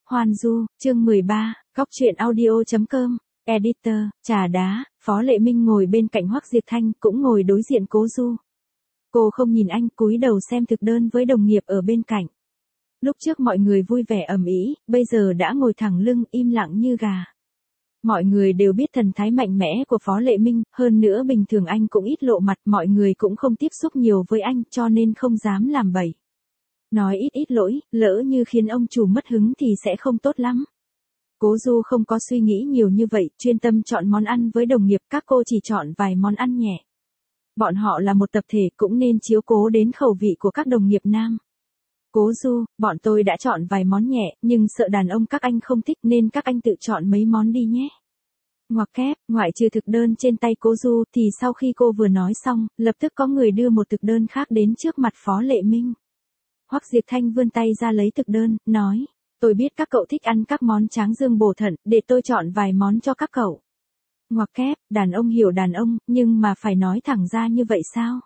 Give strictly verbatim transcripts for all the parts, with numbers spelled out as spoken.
Hoan Du, chương mười ba, Góc truyện audio chấm com, Editor, Trà Đá. Phó Lệ Minh ngồi bên cạnh Hoắc Diệp Thanh, cũng ngồi đối diện Cố Du. Cô không nhìn anh, cúi đầu xem thực đơn với đồng nghiệp ở bên cạnh. Lúc trước mọi người vui vẻ ầm ĩ, bây giờ đã ngồi thẳng lưng, im lặng như gà. Mọi người đều biết thần thái mạnh mẽ của Phó Lệ Minh, hơn nữa bình thường anh cũng ít lộ mặt, mọi người cũng không tiếp xúc nhiều với anh, cho nên không dám làm bậy. Nói ít ít lỗi, lỡ như khiến ông chủ mất hứng thì sẽ không tốt lắm. Cố Du không có suy nghĩ nhiều như vậy, chuyên tâm chọn món ăn với đồng nghiệp, các cô chỉ chọn vài món ăn nhẹ. Bọn họ là một tập thể, cũng nên chiếu cố đến khẩu vị của các đồng nghiệp nam. Cố Du, bọn tôi đã chọn vài món nhẹ, nhưng sợ đàn ông các anh không thích nên các anh tự chọn mấy món đi nhé. Ngoặc kép, ngoại trừ thực đơn trên tay Cố Du thì sau khi cô vừa nói xong, lập tức có người đưa một thực đơn khác đến trước mặt Phó Lệ Minh. Hoắc Diệp Thanh vươn tay ra lấy thực đơn, nói, tôi biết các cậu thích ăn các món tráng dương bổ thận, để tôi chọn vài món cho các cậu. Ngoặc kép, đàn ông hiểu đàn ông, nhưng mà phải nói thẳng ra như vậy sao?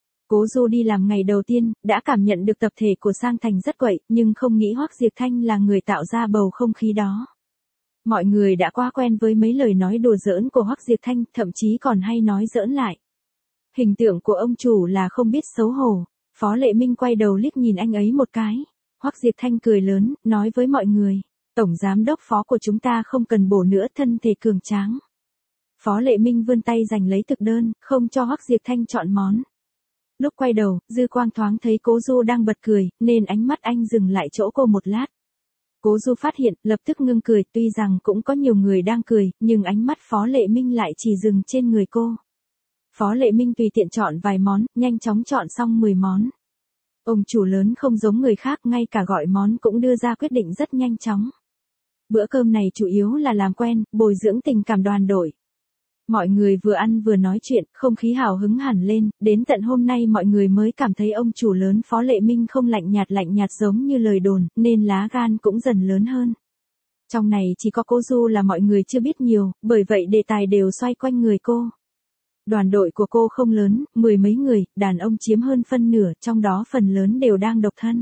Cố Du đi làm ngày đầu tiên, đã cảm nhận được tập thể của Sang Thành rất quậy, nhưng không nghĩ Hoắc Diệp Thanh là người tạo ra bầu không khí đó. Mọi người đã quá quen với mấy lời nói đùa giỡn của Hoắc Diệp Thanh, thậm chí còn hay nói giỡn lại. Hình tượng của ông chủ là không biết xấu hổ. Phó Lệ Minh quay đầu liếc nhìn anh ấy một cái. Hoắc Diệp Thanh cười lớn, nói với mọi người, tổng giám đốc Phó của chúng ta không cần bổ nữa, thân thể cường tráng. Phó Lệ Minh vươn tay giành lấy thực đơn, không cho Hoắc Diệp Thanh chọn món. Lúc quay đầu, dư quang thoáng thấy Cố Du đang bật cười, nên ánh mắt anh dừng lại chỗ cô một lát. Cố Du phát hiện, lập tức ngưng cười, tuy rằng cũng có nhiều người đang cười, nhưng ánh mắt Phó Lệ Minh lại chỉ dừng trên người cô. Phó Lệ Minh tùy tiện chọn vài món, nhanh chóng chọn xong mười món. Ông chủ lớn không giống người khác, ngay cả gọi món cũng đưa ra quyết định rất nhanh chóng. Bữa cơm này chủ yếu là làm quen, bồi dưỡng tình cảm đoàn đội. Mọi người vừa ăn vừa nói chuyện, không khí hào hứng hẳn lên, đến tận hôm nay mọi người mới cảm thấy ông chủ lớn Phó Lệ Minh không lạnh nhạt lạnh nhạt giống như lời đồn, nên lá gan cũng dần lớn hơn. Trong này chỉ có Cố Du là mọi người chưa biết nhiều, bởi vậy đề tài đều xoay quanh người cô. Đoàn đội của cô không lớn, mười mấy người, đàn ông chiếm hơn phân nửa, trong đó phần lớn đều đang độc thân.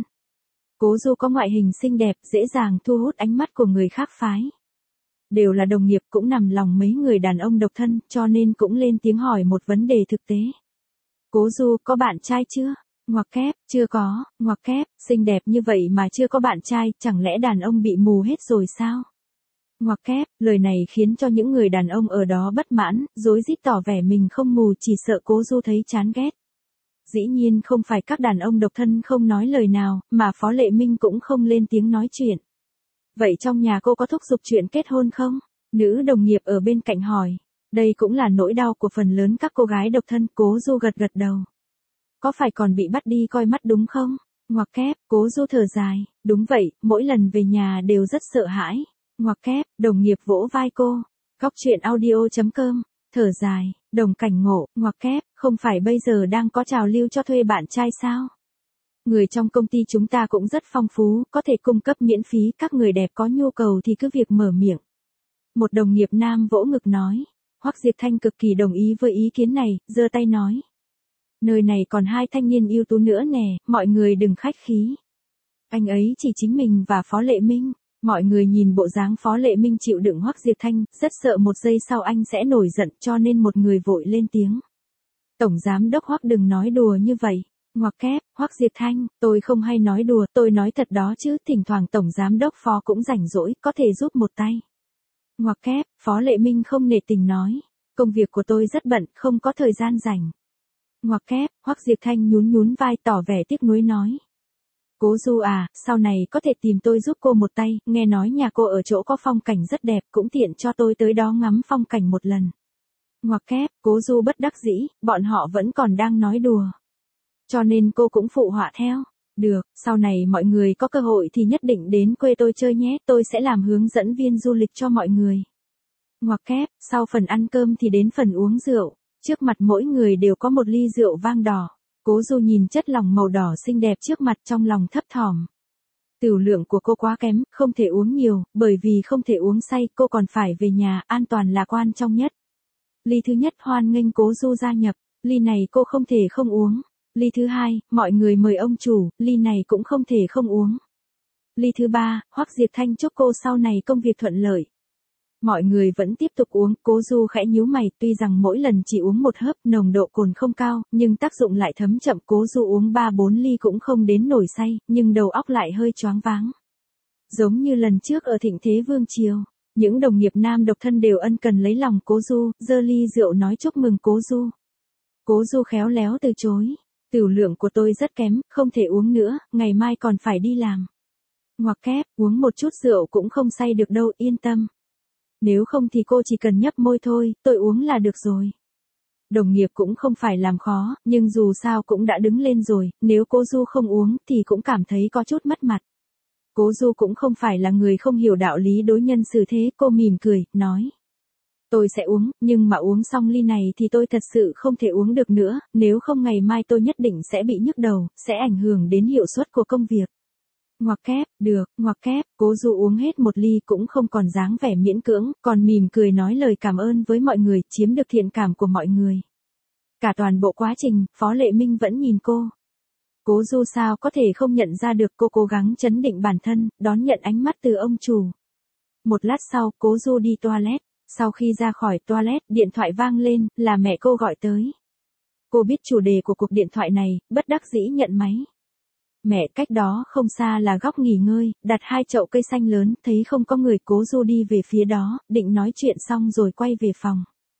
Cố Du có ngoại hình xinh đẹp, dễ dàng thu hút ánh mắt của người khác phái. Đều là đồng nghiệp, cũng nằm lòng mấy người đàn ông độc thân, cho nên cũng lên tiếng hỏi một vấn đề thực tế. Cố Du, có bạn trai chưa? Ngoặc kép, chưa có. Ngoặc kép, xinh đẹp như vậy mà chưa có bạn trai, chẳng lẽ đàn ông bị mù hết rồi sao? Ngoặc kép, lời này khiến cho những người đàn ông ở đó bất mãn, rối rít tỏ vẻ mình không mù, chỉ sợ Cố Du thấy chán ghét. Dĩ nhiên không phải các đàn ông độc thân không nói lời nào, mà Phó Lệ Minh cũng không lên tiếng nói chuyện. Vậy trong nhà cô có thúc giục chuyện kết hôn không? Nữ đồng nghiệp ở bên cạnh hỏi. Đây cũng là nỗi đau của phần lớn các cô gái độc thân. Cố Du gật gật đầu. Có phải còn bị bắt đi coi mắt đúng không? Ngoặc kép, Cố Du thở dài. Đúng vậy, mỗi lần về nhà đều rất sợ hãi. Ngoặc kép, đồng nghiệp vỗ vai cô. Góc truyện audio chấm com, thở dài, đồng cảnh ngộ, ngoặc kép, không phải bây giờ đang có trào lưu cho thuê bạn trai sao? Người trong công ty chúng ta cũng rất phong phú, có thể cung cấp miễn phí, các người đẹp có nhu cầu thì cứ việc mở miệng. Một đồng nghiệp nam vỗ ngực nói. Hoắc Diệp Thanh cực kỳ đồng ý với ý kiến này, giơ tay nói. Nơi này còn hai thanh niên ưu tú nữa nè, mọi người đừng khách khí. Anh ấy chỉ chính mình và Phó Lệ Minh. Mọi người nhìn bộ dáng Phó Lệ Minh chịu đựng Hoắc Diệp Thanh, rất sợ một giây sau anh sẽ nổi giận, cho nên một người vội lên tiếng. Tổng giám đốc Hoắc đừng nói đùa như vậy. Ngoặc kép, Hoắc Diệp Thanh, tôi không hay nói đùa, tôi nói thật đó chứ, thỉnh thoảng tổng giám đốc Phó cũng rảnh rỗi, có thể giúp một tay. Ngoặc kép, Phó Lệ Minh không nể tình nói. Công việc của tôi rất bận, không có thời gian rảnh. Ngoặc kép, Hoắc Diệp Thanh nhún nhún vai tỏ vẻ tiếc nuối nói. Cố Du à, sau này có thể tìm tôi giúp cô một tay, nghe nói nhà cô ở chỗ có phong cảnh rất đẹp, cũng tiện cho tôi tới đó ngắm phong cảnh một lần. Ngoặc kép, Cố Du bất đắc dĩ, bọn họ vẫn còn đang nói đùa. Cho nên cô cũng phụ họa theo. Được, sau này mọi người có cơ hội thì nhất định đến quê tôi chơi nhé, tôi sẽ làm hướng dẫn viên du lịch cho mọi người. Ngoặc kép, sau phần ăn cơm thì đến phần uống rượu, trước mặt mỗi người đều có một ly rượu vang đỏ. Cố Du nhìn chất lỏng màu đỏ xinh đẹp trước mặt trong lòng thấp thỏm. Tửu lượng của cô quá kém, không thể uống nhiều, bởi vì không thể uống say, cô còn phải về nhà, an toàn là quan trọng nhất. Ly thứ nhất hoan nghênh Cố Du gia nhập, ly này cô không thể không uống. Ly thứ hai, mọi người mời ông chủ, ly này cũng không thể không uống. Ly thứ ba, Hoắc Diệt Thanh chúc cô sau này công việc thuận lợi. Mọi người vẫn tiếp tục uống, Cố Du khẽ nhíu mày, tuy rằng mỗi lần chỉ uống một hớp, nồng độ cồn không cao, nhưng tác dụng lại thấm chậm. Cố Du uống ba bốn ly cũng không đến nổi say, nhưng đầu óc lại hơi choáng váng. Giống như lần trước ở Thịnh Thế Vương Triều, những đồng nghiệp nam độc thân đều ân cần lấy lòng Cố Du, giơ ly rượu nói chúc mừng Cố Du. Cố Du khéo léo từ chối, tửu lượng của tôi rất kém, không thể uống nữa, ngày mai còn phải đi làm. Ngoặc kép, uống một chút rượu cũng không say được đâu, yên tâm. Nếu không thì cô chỉ cần nhấp môi thôi, tôi uống là được rồi. Đồng nghiệp cũng không phải làm khó, nhưng dù sao cũng đã đứng lên rồi, nếu Cố Du không uống thì cũng cảm thấy có chút mất mặt. Cố Du cũng không phải là người không hiểu đạo lý đối nhân xử thế, cô mỉm cười, nói. Tôi sẽ uống, nhưng mà uống xong ly này thì tôi thật sự không thể uống được nữa, nếu không ngày mai tôi nhất định sẽ bị nhức đầu, sẽ ảnh hưởng đến hiệu suất của công việc. Ngoặc kép, được, ngoặc kép, Cố Du uống hết một ly cũng không còn dáng vẻ miễn cưỡng, còn mỉm cười nói lời cảm ơn với mọi người, chiếm được thiện cảm của mọi người. Cả toàn bộ quá trình, Phó Lệ Minh vẫn nhìn cô. Cố Du sao có thể không nhận ra được, cô cố gắng trấn định bản thân, đón nhận ánh mắt từ ông chủ. Một lát sau, Cố Du đi toilet, sau khi ra khỏi toilet, điện thoại vang lên, là mẹ cô gọi tới. Cô biết chủ đề của cuộc điện thoại này, bất đắc dĩ nhận máy. Mẹ, cách đó không xa là góc nghỉ ngơi, đặt hai chậu cây xanh lớn, thấy không có người, Cố Du đi về phía đó, định nói chuyện xong rồi quay về phòng.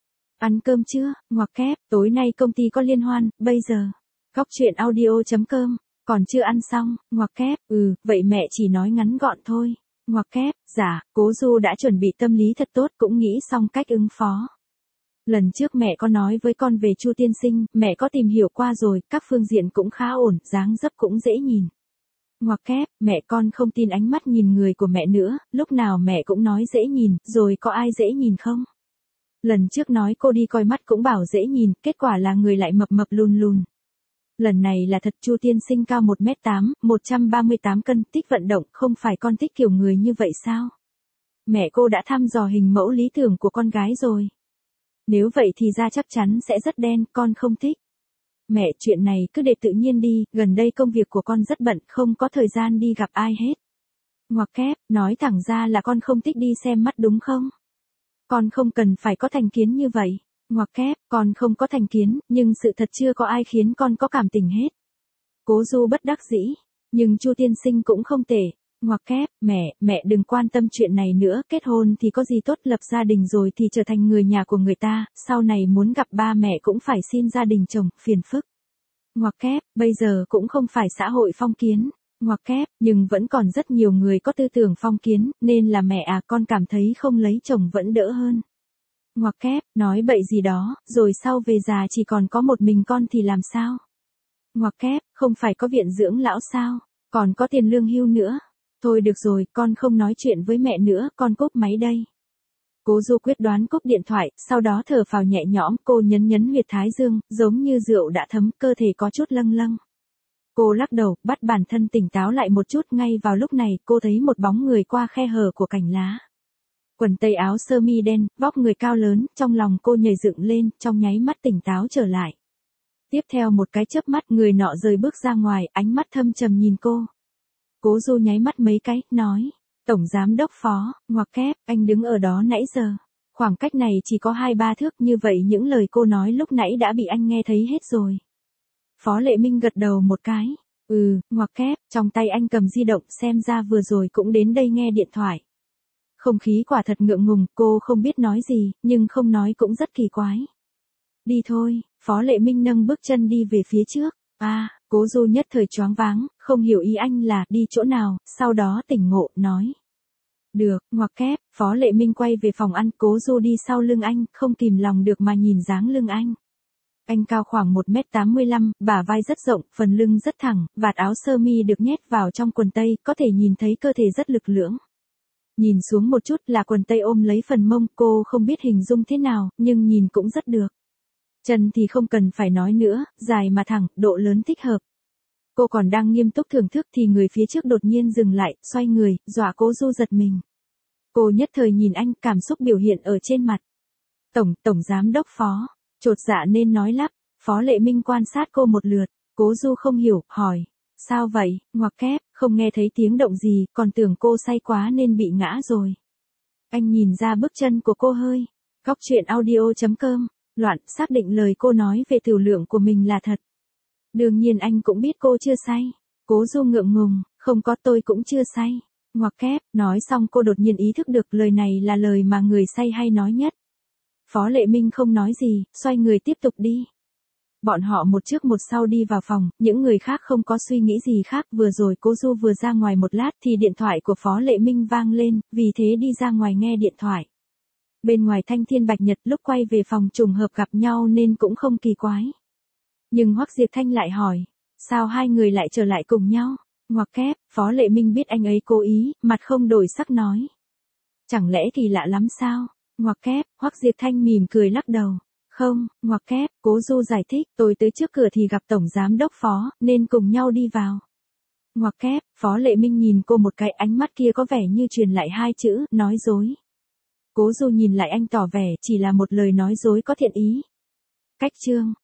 Ăn cơm chưa? Ngoặc kép, tối nay công ty có liên hoan, bây giờ. Góc chuyện audio chấm com, còn chưa ăn xong, ngoặc kép, ừ, vậy mẹ chỉ nói ngắn gọn thôi. Ngoặc kép, dạ, Cố Du đã chuẩn bị tâm lý thật tốt, cũng nghĩ xong cách ứng phó. Lần trước mẹ có nói với con về Chu tiên sinh, mẹ có tìm hiểu qua rồi, các phương diện cũng khá ổn, dáng dấp cũng dễ nhìn. Ngoặc kép, mẹ con không tin ánh mắt nhìn người của mẹ nữa, lúc nào mẹ cũng nói dễ nhìn, rồi có ai dễ nhìn không? Lần trước nói cô đi coi mắt cũng bảo dễ nhìn, kết quả là người lại mập mập lùn lùn. Lần này là thật, Chu tiên sinh cao một mét tám, một trăm ba mươi tám cân, thích vận động, không phải con thích kiểu người như vậy sao? Mẹ cô đã thăm dò hình mẫu lý tưởng của con gái rồi. Nếu vậy thì da chắc chắn sẽ rất đen, con không thích. Mẹ, chuyện này cứ để tự nhiên đi, gần đây công việc của con rất bận, không có thời gian đi gặp ai hết. Ngoặc kép, nói thẳng ra là con không thích đi xem mắt đúng không? Con không cần phải có thành kiến như vậy. Ngoặc kép, con không có thành kiến, nhưng sự thật chưa có ai khiến con có cảm tình hết. Cố Du bất đắc dĩ, nhưng Chu tiên sinh cũng không tệ. Ngoặc kép, mẹ, mẹ đừng quan tâm chuyện này nữa, kết hôn thì có gì tốt, lập gia đình rồi thì trở thành người nhà của người ta, sau này muốn gặp ba mẹ cũng phải xin gia đình chồng, phiền phức. Ngoặc kép, bây giờ cũng không phải xã hội phong kiến. Ngoặc kép, nhưng vẫn còn rất nhiều người có tư tưởng phong kiến, nên là mẹ à, con cảm thấy không lấy chồng vẫn đỡ hơn. Ngoặc kép, nói bậy gì đó, rồi sau về già chỉ còn có một mình con thì làm sao? Ngoặc kép, không phải có viện dưỡng lão sao, còn có tiền lương hưu nữa. Thôi được rồi, con không nói chuyện với mẹ nữa, con cúp máy đây. Cố Du quyết đoán cúp điện thoại, sau đó thở phào nhẹ nhõm, cô nhấn nhấn huyệt thái dương, giống như rượu đã thấm, cơ thể có chút lâng lâng. Cô lắc đầu, bắt bản thân tỉnh táo lại một chút, ngay vào lúc này, cô thấy một bóng người qua khe hở của cành lá. Quần tây áo sơ mi đen, vóc người cao lớn, trong lòng cô nhảy dựng lên, trong nháy mắt tỉnh táo trở lại. Tiếp theo một cái chớp mắt, người nọ rời bước ra ngoài, ánh mắt thâm trầm nhìn cô. Cố Du nháy mắt mấy cái, nói, Tổng Giám Đốc Phó, ngoặc kép, anh đứng ở đó nãy giờ. Khoảng cách này chỉ có hai ba thước, như vậy những lời cô nói lúc nãy đã bị anh nghe thấy hết rồi. Phó Lệ Minh gật đầu một cái, ừ, ngoặc kép, trong tay anh cầm di động, xem ra vừa rồi cũng đến đây nghe điện thoại. Không khí quả thật ngượng ngùng, cô không biết nói gì, nhưng không nói cũng rất kỳ quái. Đi thôi, Phó Lệ Minh nâng bước chân đi về phía trước. À, Cố Du nhất thời choáng váng, không hiểu ý anh là đi chỗ nào, sau đó tỉnh ngộ, nói. Được, ngoặc kép, Phó Lệ Minh quay về phòng ăn, Cố Du đi sau lưng anh, không kìm lòng được mà nhìn dáng lưng anh. Anh cao khoảng một mét tám mươi lăm, bả vai rất rộng, phần lưng rất thẳng, vạt áo sơ mi được nhét vào trong quần tây, có thể nhìn thấy cơ thể rất lực lưỡng. Nhìn xuống một chút là quần tây ôm lấy phần mông, cô không biết hình dung thế nào, nhưng nhìn cũng rất được. Chân thì không cần phải nói nữa, dài mà thẳng, độ lớn thích hợp. Cô còn đang nghiêm túc thưởng thức thì người phía trước đột nhiên dừng lại, xoay người, dọa Cố Du giật mình. Cô nhất thời nhìn anh, cảm xúc biểu hiện ở trên mặt. Tổng, Tổng Giám Đốc Phó, chột dạ nên nói lắp. Phó Lệ Minh quan sát cô một lượt, Cố Du không hiểu, hỏi. Sao vậy, ngoặc kép, Không nghe thấy tiếng động gì, còn tưởng cô say quá nên bị ngã rồi. Anh nhìn ra bước chân của cô hơi. Góc truyện audio chấm com, loạn xác định lời cô nói về tiểu lượng của mình là thật. Đương nhiên anh cũng biết cô chưa say. Cố Du ngượng ngùng, không có, tôi cũng chưa say. Ngoặc kép, nói xong cô đột nhiên ý thức được lời này là lời mà người say hay nói nhất. Phó Lệ Minh không nói gì, xoay người tiếp tục đi. Bọn họ một trước một sau đi vào phòng, những người khác không có suy nghĩ gì khác. Vừa rồi Cố Du vừa ra ngoài một lát thì điện thoại của Phó Lệ Minh vang lên, vì thế đi ra ngoài nghe điện thoại. Bên ngoài Thanh Thiên Bạch Nhật lúc quay về phòng trùng hợp gặp nhau nên cũng không kỳ quái. Nhưng Hoắc Diệp Thanh lại hỏi, sao hai người lại trở lại cùng nhau? Ngoặc kép, Phó Lệ Minh biết anh ấy cố ý, mặt không đổi sắc nói. Chẳng lẽ kỳ lạ lắm sao? Ngoặc kép, Hoắc Diệp Thanh mỉm cười lắc đầu. Không, ngoặc kép, Cố Du giải thích, tôi tới trước cửa thì gặp Tổng Giám Đốc Phó, nên cùng nhau đi vào. Ngoặc kép, Phó Lệ Minh nhìn cô một cái, ánh mắt kia có vẻ như truyền lại hai chữ, nói dối. Cố Du nhìn lại anh tỏ vẻ, chỉ là một lời nói dối có thiện ý. Cách chương.